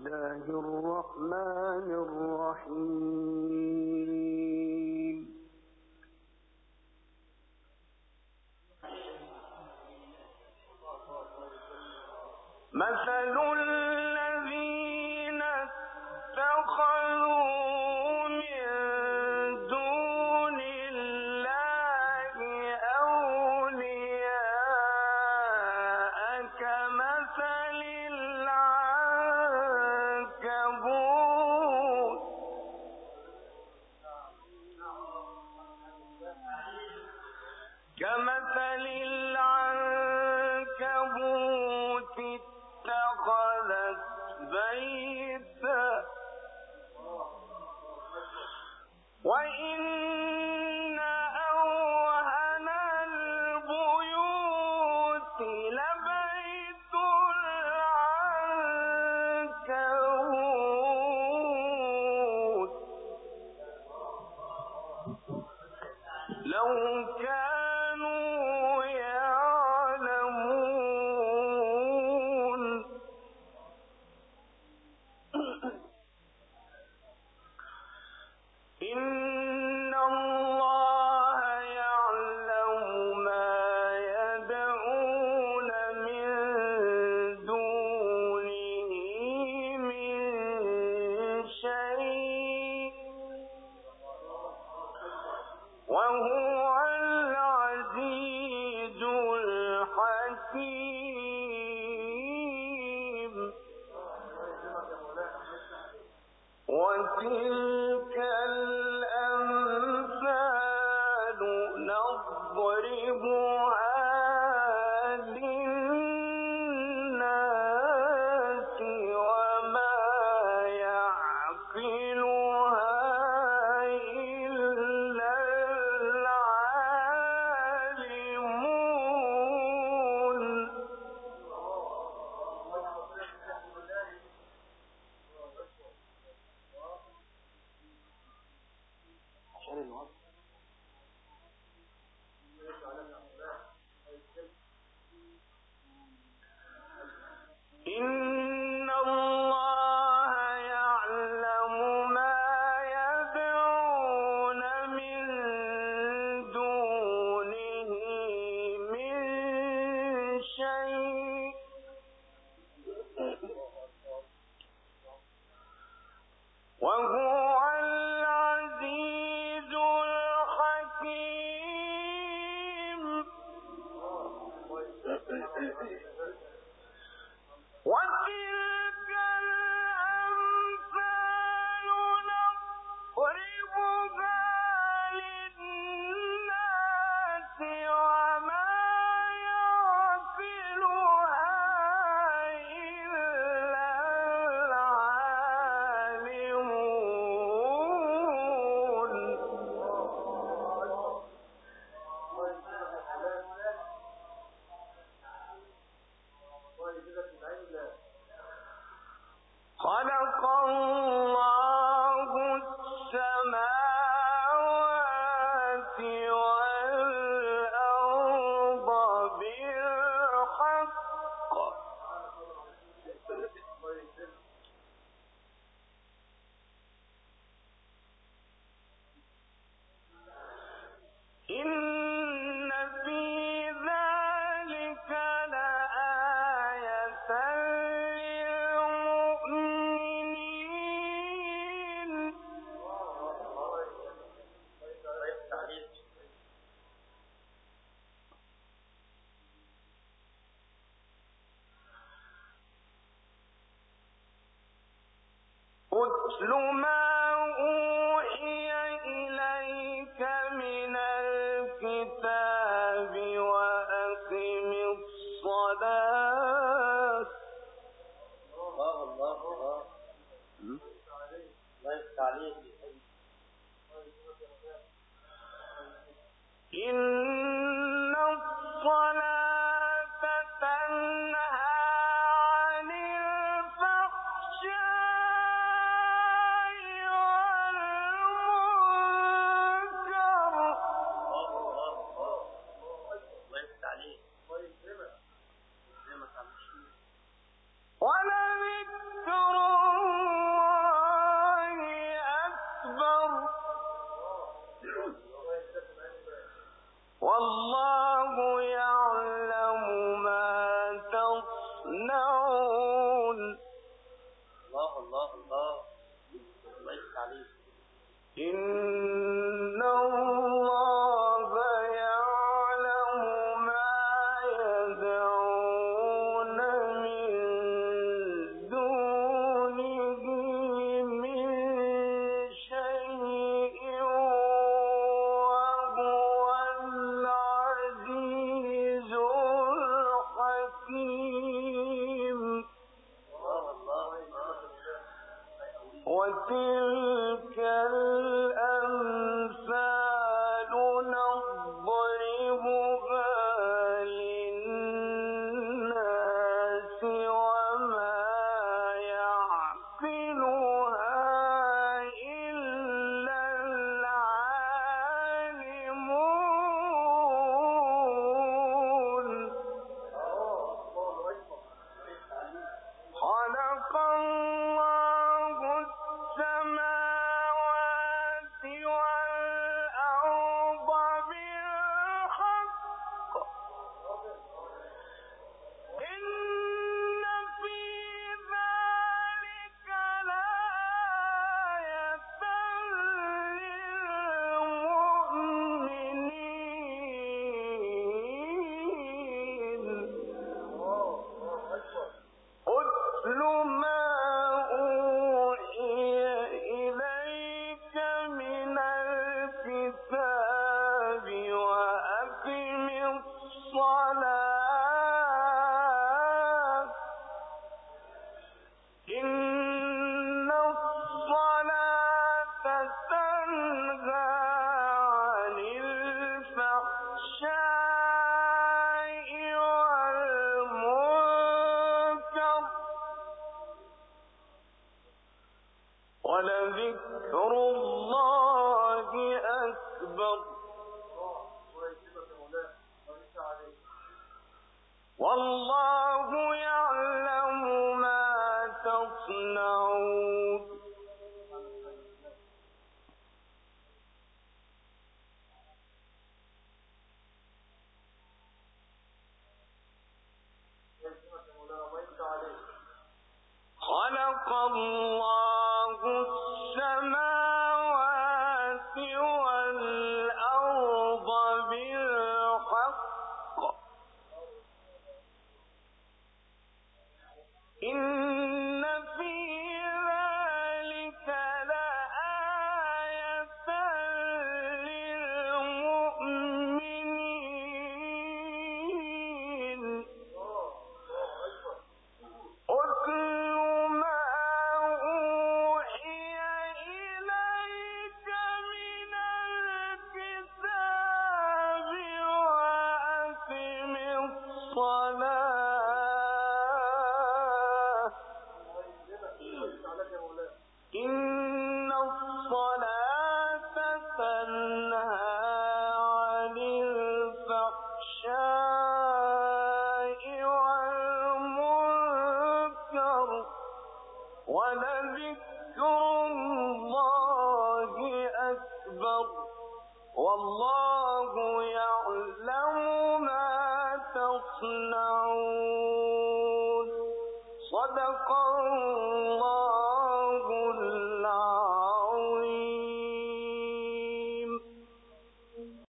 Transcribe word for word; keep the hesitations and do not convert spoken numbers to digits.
الله الرحمن الرحيم. مثل الذين اتخذوا من دون الله أولياء كمثل العنكبوت كمثل العنكبوت اتخذت بيتا وإن أوهن البيوت لبيت العنكبوت لو كانوا يعلمون. إن الله يعلم ما يدعون من دونه من شيء وهو العزيز الحكيم. وتلك الأمثال نضربها للناس وما يعقلها إلا العالمون. إن الله يعلم ما يدعون من دونه من شيء وهو العزيز الحكيم. وتلك الأمثال نضربها للناس وما يعقلها إلا العالمون. خلق الله السماوات والأرض بالحق إن في ذلك لآية للمؤمنين. أتل ما أوحي إليك من الكتاب وأقم الصلاة. الله الله الله. إن الصلاة تنهى عن الفحشاء والمنكر تصنعون. الله الله الله الله يفتح عليك. إن الله يعلم ما يدعون من دونه من شيء وهو العزيز الحكيم. وتلك الأمثال نضربها للناس وما يعقلها إلا العالمون. خلق الله السماوات والأرض بالحق. إن في ذلك لآية للمؤمنين. اتل ما أوحي إليك من الكتاب وأقم الصلاة. إن الصلاة تنهى عن الفحشاء والمنكر ولذكر الله أكبر. والله يعلم ما تصنعون. خلق الله السماوات والأرض بالحق. إن في ذلك لآية للمؤمنين. اتل ما أوحي إليك من الكتاب وأقم الصلاة. إن الصلاة تنهى عن الفحشاء والمنكر ولذكر الله أكبر. والله يعلم ما تصنعون. صدق الله